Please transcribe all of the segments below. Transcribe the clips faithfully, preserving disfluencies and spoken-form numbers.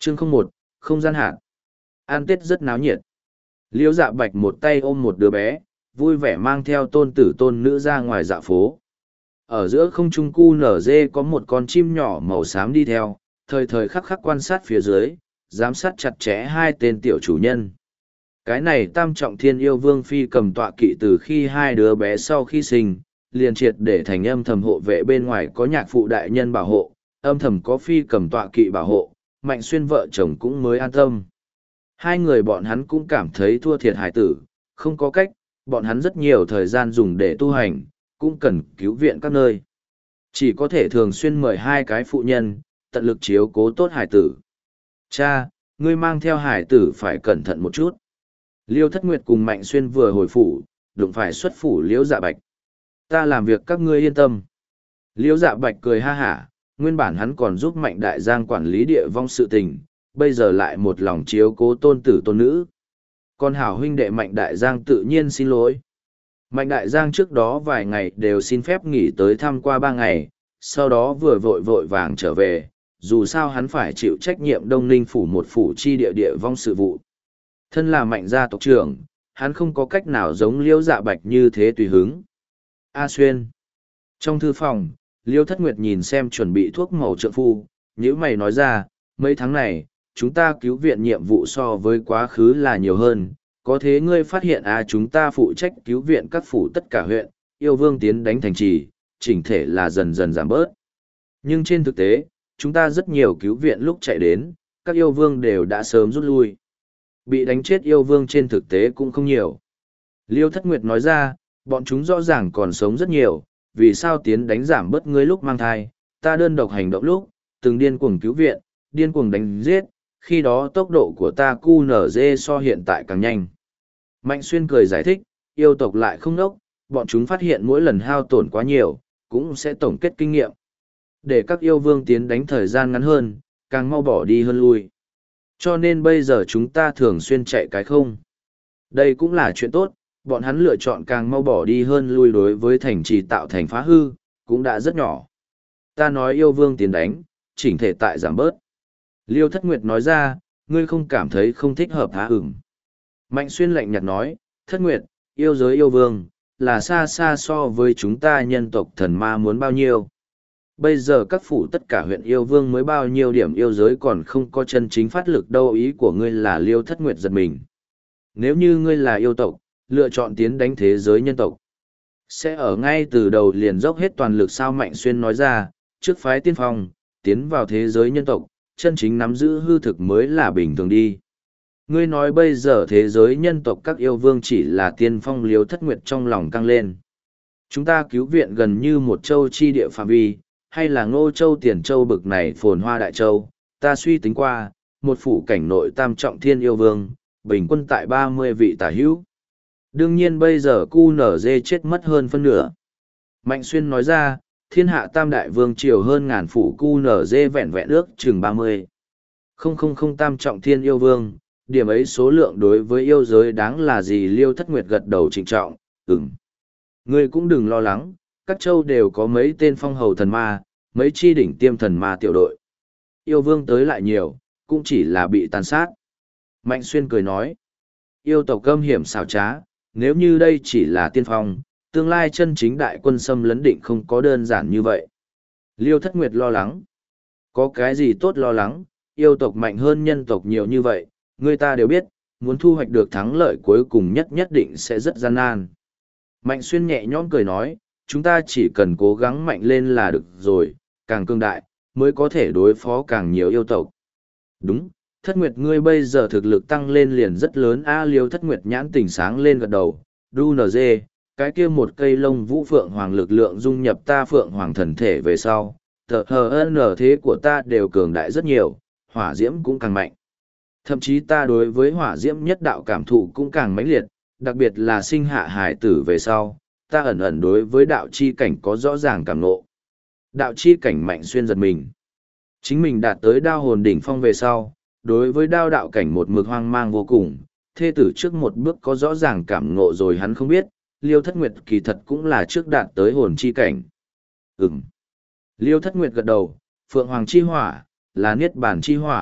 Chương không một, không gian hạn. Ăn Tết rất náo nhiệt. Liễu Dạ Bạch một tay ôm một đứa bé, vui vẻ mang theo tôn tử tôn nữ ra ngoài dạ phố. Ở giữa không trung cu nở dê có một con chim nhỏ màu xám đi theo, thời thời khắc khắc quan sát phía dưới, giám sát chặt chẽ hai tên tiểu chủ nhân. Cái này Tam Trọng Thiên Yêu Vương phi cầm tọa kỵ từ khi hai đứa bé sau khi sinh, liền triệt để thành âm thầm hộ vệ bên ngoài có nhạc phụ đại nhân bảo hộ, âm thầm có phi cầm tọa kỵ bảo hộ, Mạnh Xuyên vợ chồng cũng mới an tâm. Hai người bọn hắn cũng cảm thấy thua thiệt hải tử, không có cách, bọn hắn rất nhiều thời gian dùng để tu hành, cũng cần cứu viện các nơi. Chỉ có thể thường xuyên mời hai cái phụ nhân, tận lực chiếu cố tốt hải tử. Cha, ngươi mang theo hải tử phải cẩn thận một chút. Liêu Thất Nguyệt cùng Mạnh Xuyên vừa hồi phủ, đụng phải xuất phủ Liễu Dạ Bạch. Ta làm việc các ngươi yên tâm. Liễu Dạ Bạch cười ha hả, nguyên bản hắn còn giúp Mạnh Đại Giang quản lý địa vong sự tình, bây giờ lại một lòng chiếu cố tôn tử tôn nữ. Còn hảo huynh đệ Mạnh Đại Giang tự nhiên xin lỗi. Mạnh Đại Giang trước đó vài ngày đều xin phép nghỉ tới thăm qua ba ngày, sau đó vừa vội vội vàng trở về, dù sao hắn phải chịu trách nhiệm Đông Ninh phủ một phủ chi địa địa vong sự vụ. Thân là Mạnh gia tộc trưởng, hắn không có cách nào giống Liễu Dạ Bạch như thế tùy hứng. A Xuyên. Trong thư phòng, Liêu Thất Nguyệt nhìn xem chuẩn bị thuốc màu trượng phu, nhữ mày nói ra, mấy tháng này, chúng ta cứu viện nhiệm vụ so với quá khứ là nhiều hơn, có thế ngươi phát hiện à chúng ta phụ trách cứu viện các phủ tất cả huyện, yêu vương tiến đánh thành trì, chỉnh thể là dần dần giảm bớt. Nhưng trên thực tế, chúng ta rất nhiều cứu viện lúc chạy đến, các yêu vương đều đã sớm rút lui. Bị đánh chết yêu vương trên thực tế cũng không nhiều. Liêu Thất Nguyệt nói ra, bọn chúng rõ ràng còn sống rất nhiều, vì sao tiến đánh giảm bớt ngươi lúc mang thai, ta đơn độc hành động lúc, từng điên cuồng cứu viện, điên cuồng đánh giết, khi đó tốc độ của ta cu nở dê so hiện tại càng nhanh. Mạnh Xuyên cười giải thích, yêu tộc lại không nốc, bọn chúng phát hiện mỗi lần hao tổn quá nhiều, cũng sẽ tổng kết kinh nghiệm. Để các yêu vương tiến đánh thời gian ngắn hơn, càng mau bỏ đi hơn lui. Cho nên bây giờ chúng ta thường xuyên chạy cái không. Đây cũng là chuyện tốt, bọn hắn lựa chọn càng mau bỏ đi hơn lui đối với thành trì tạo thành phá hư, cũng đã rất nhỏ. Ta nói yêu vương tiến đánh, chỉnh thể tại giảm bớt. Liêu Thất Nguyệt nói ra, ngươi không cảm thấy không thích hợp hả ửng. Mạnh Xuyên lạnh nhạt nói, Thất Nguyệt, yêu giới yêu vương, là xa xa so với chúng ta nhân tộc thần ma muốn bao nhiêu. Bây giờ các phủ tất cả huyện yêu vương mới bao nhiêu điểm yêu giới còn không có chân chính phát lực đâu, ý của ngươi là Liêu Thất Nguyệt giật mình. Nếu như ngươi là yêu tộc, lựa chọn tiến đánh thế giới nhân tộc, sẽ ở ngay từ đầu liền dốc hết toàn lực sao? Mạnh Xuyên nói ra, trước phái tiên phong, tiến vào thế giới nhân tộc, chân chính nắm giữ hư thực mới là bình thường đi. Ngươi nói bây giờ thế giới nhân tộc các yêu vương chỉ là tiên phong. Liêu Thất Nguyệt trong lòng căng lên. Chúng ta cứu viện gần như một châu chi địa phạm vi, hay là Ngô Châu Tiền Châu bực này phồn hoa đại châu, ta suy tính qua, một phủ cảnh nội Tam Trọng Thiên yêu vương, bình quân tại ba mươi vị tả hữu. Đương nhiên bây giờ cu nở dê chết mất hơn phân nửa. Mạnh Xuyên nói ra, thiên hạ tam đại vương triều hơn ngàn phủ cu nở dê vẹn vẹn ước chừng ba mươi. Không không không Tam Trọng Thiên yêu vương, điểm ấy số lượng đối với yêu giới đáng là gì? Liêu Thất Nguyệt gật đầu trịnh trọng, ừm. Ngươi cũng đừng lo lắng, các châu đều có mấy tên phong hầu thần ma, mấy chi đỉnh tiêm thần ma tiểu đội. Yêu vương tới lại nhiều, cũng chỉ là bị tàn sát. Mạnh Xuyên cười nói, yêu tộc câm hiểm xảo trá, nếu như đây chỉ là tiên phong, tương lai chân chính đại quân xâm lấn định không có đơn giản như vậy. Liêu Thất Nguyệt lo lắng. Có cái gì tốt lo lắng, yêu tộc mạnh hơn nhân tộc nhiều như vậy, người ta đều biết, muốn thu hoạch được thắng lợi cuối cùng nhất nhất định sẽ rất gian nan. Mạnh Xuyên nhẹ nhõm cười nói, chúng ta chỉ cần cố gắng mạnh lên là được rồi, càng cương đại, mới có thể đối phó càng nhiều yêu tộc. Đúng, Thất Nguyệt ngươi bây giờ thực lực tăng lên liền rất lớn. A Liêu Thất Nguyệt nhãn tỉnh sáng lên gật đầu, đu nờ dê, cái kia một cây lông vũ phượng hoàng lực lượng dung nhập ta phượng hoàng thần thể về sau, tờ hờ nở thế của ta đều cường đại rất nhiều, hỏa diễm cũng càng mạnh. Thậm chí ta đối với hỏa diễm nhất đạo cảm thụ cũng càng mãnh liệt, đặc biệt là sinh hạ hải tử về sau, ta ẩn ẩn đối với đạo chi cảnh có rõ ràng cảm ngộ. Đạo chi cảnh. Mạnh Xuyên giật mình. Chính mình đạt tới đao hồn đỉnh phong về sau, đối với đao đạo cảnh một mực hoang mang vô cùng, thê tử trước một bước có rõ ràng cảm ngộ rồi hắn không biết, Liêu Thất Nguyệt kỳ thật cũng là trước đạt tới hồn chi cảnh. Ừm. Liêu Thất Nguyệt gật đầu, Phượng Hoàng chi hỏa, là niết bàn chi hỏa,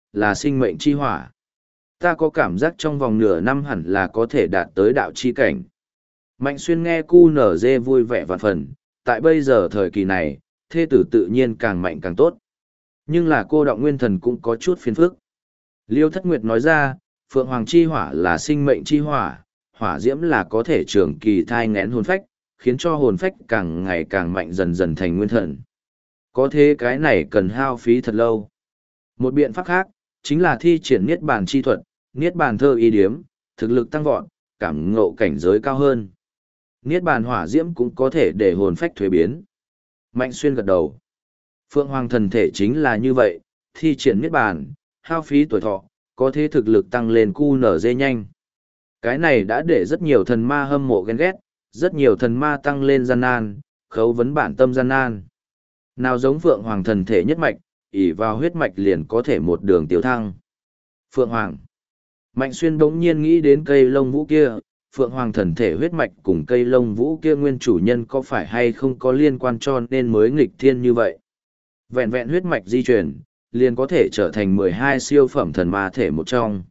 là sinh mệnh chi hỏa. Ta có cảm giác trong vòng nửa năm hẳn là có thể đạt tới đạo chi cảnh. Mạnh Xuyên nghe cu nở dê vui vẻ vạn phần, tại bây giờ thời kỳ này, thê tử tự nhiên càng mạnh càng tốt. Nhưng là cô động nguyên thần cũng có chút phiền phức. Liêu Thất Nguyệt nói ra, Phượng Hoàng chi hỏa là sinh mệnh chi hỏa, hỏa diễm là có thể trường kỳ thai ngén hồn phách, khiến cho hồn phách càng ngày càng mạnh dần dần thành nguyên thần. Có thế cái này cần hao phí thật lâu. Một biện pháp khác, chính là thi triển Niết Bàn chi thuật, Niết Bàn thơ y điếm, thực lực tăng vọt, cảm ngộ cảnh giới cao hơn. Niết Bàn hỏa diễm cũng có thể để hồn phách thuế biến. Mạnh Xuyên gật đầu. Phượng Hoàng thần thể chính là như vậy, thi triển Niết Bàn, hao phí tuổi thọ, có thế thực lực tăng lên cu nở dê nhanh. Cái này đã để rất nhiều thần ma hâm mộ ghen ghét, rất nhiều thần ma tăng lên gian nan, khấu vấn bản tâm gian nan. Nào giống Phượng Hoàng thần thể nhất mạch, ỷ vào huyết mạch liền có thể một đường tiêu thăng. Phượng Hoàng. Mạnh Xuyên bỗng nhiên nghĩ đến cây lông vũ kia, Phượng Hoàng thần thể huyết mạch cùng cây lông vũ kia nguyên chủ nhân có phải hay không có liên quan cho nên mới nghịch thiên như vậy. Vẹn vẹn huyết mạch di chuyển, liền có thể trở thành mười hai siêu phẩm thần ma thể một trong.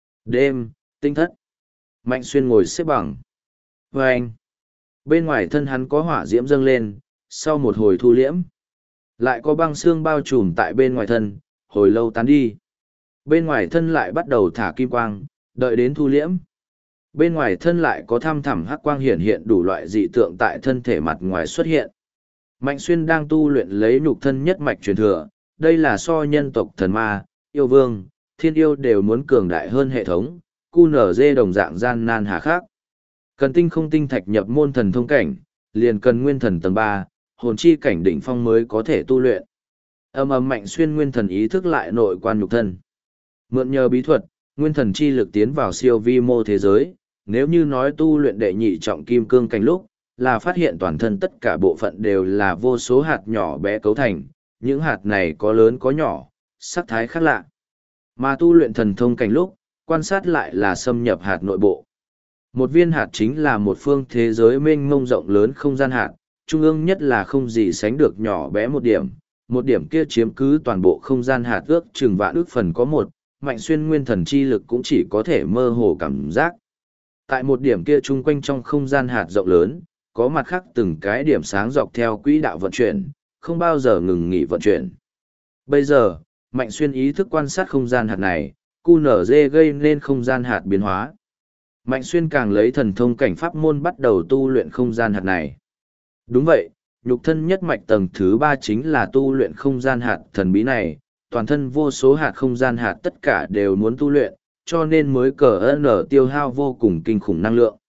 Đêm, tinh thất. Mạnh Xuyên ngồi xếp bằng. Và anh. Bên ngoài thân hắn có hỏa diễm dâng lên, sau một hồi thu liễm. Lại có băng xương bao trùm tại bên ngoài thân, hồi lâu tán đi. Bên ngoài thân lại bắt đầu thả kim quang, đợi đến thu liễm. Bên ngoài thân lại có thăm thẳm hắc quang hiện hiện đủ loại dị tượng tại thân thể mặt ngoài xuất hiện. Mạnh Xuyên đang tu luyện lấy nhục thân nhất mạch truyền thừa, đây là so nhân tộc thần ma, yêu vương, thiên yêu đều muốn cường đại hơn hệ thống, cu nở dê đồng dạng gian nan hà khắc. Cần tinh không tinh thạch nhập môn thần thông cảnh, liền cần nguyên thần tầng ba, hồn chi cảnh đỉnh phong mới có thể tu luyện. Âm ầm Mạnh Xuyên nguyên thần ý thức lại nội quan nhục thân. Mượn nhờ bí thuật, nguyên thần chi lực tiến vào siêu vi mô thế giới, nếu như nói tu luyện đệ nhị trọng kim cương cảnh lúc, là phát hiện toàn thân tất cả bộ phận đều là vô số hạt nhỏ bé cấu thành, những hạt này có lớn có nhỏ, sắc thái khác lạ. Mà tu luyện thần thông cảnh lúc, quan sát lại là xâm nhập hạt nội bộ. Một viên hạt chính là một phương thế giới mênh mông rộng lớn không gian hạt, trung ương nhất là không gì sánh được nhỏ bé một điểm, một điểm kia chiếm cứ toàn bộ không gian hạt ước chừng vạn ước phần có một, Mạnh Xuyên nguyên thần chi lực cũng chỉ có thể mơ hồ cảm giác. Tại một điểm kia chung quanh trong không gian hạt rộng lớn, có mặt khác từng cái điểm sáng dọc theo quỹ đạo vận chuyển, không bao giờ ngừng nghỉ vận chuyển. Bây giờ, Mạnh Xuyên ý thức quan sát không gian hạt này, cu nở dê gây nên không gian hạt biến hóa. Mạnh Xuyên càng lấy thần thông cảnh pháp môn bắt đầu tu luyện không gian hạt này. Đúng vậy, nhục thân nhất mạch tầng thứ ba chính là tu luyện không gian hạt thần bí này, toàn thân vô số hạt không gian hạt tất cả đều muốn tu luyện, cho nên mới cờ ơn tiêu hao vô cùng kinh khủng năng lượng.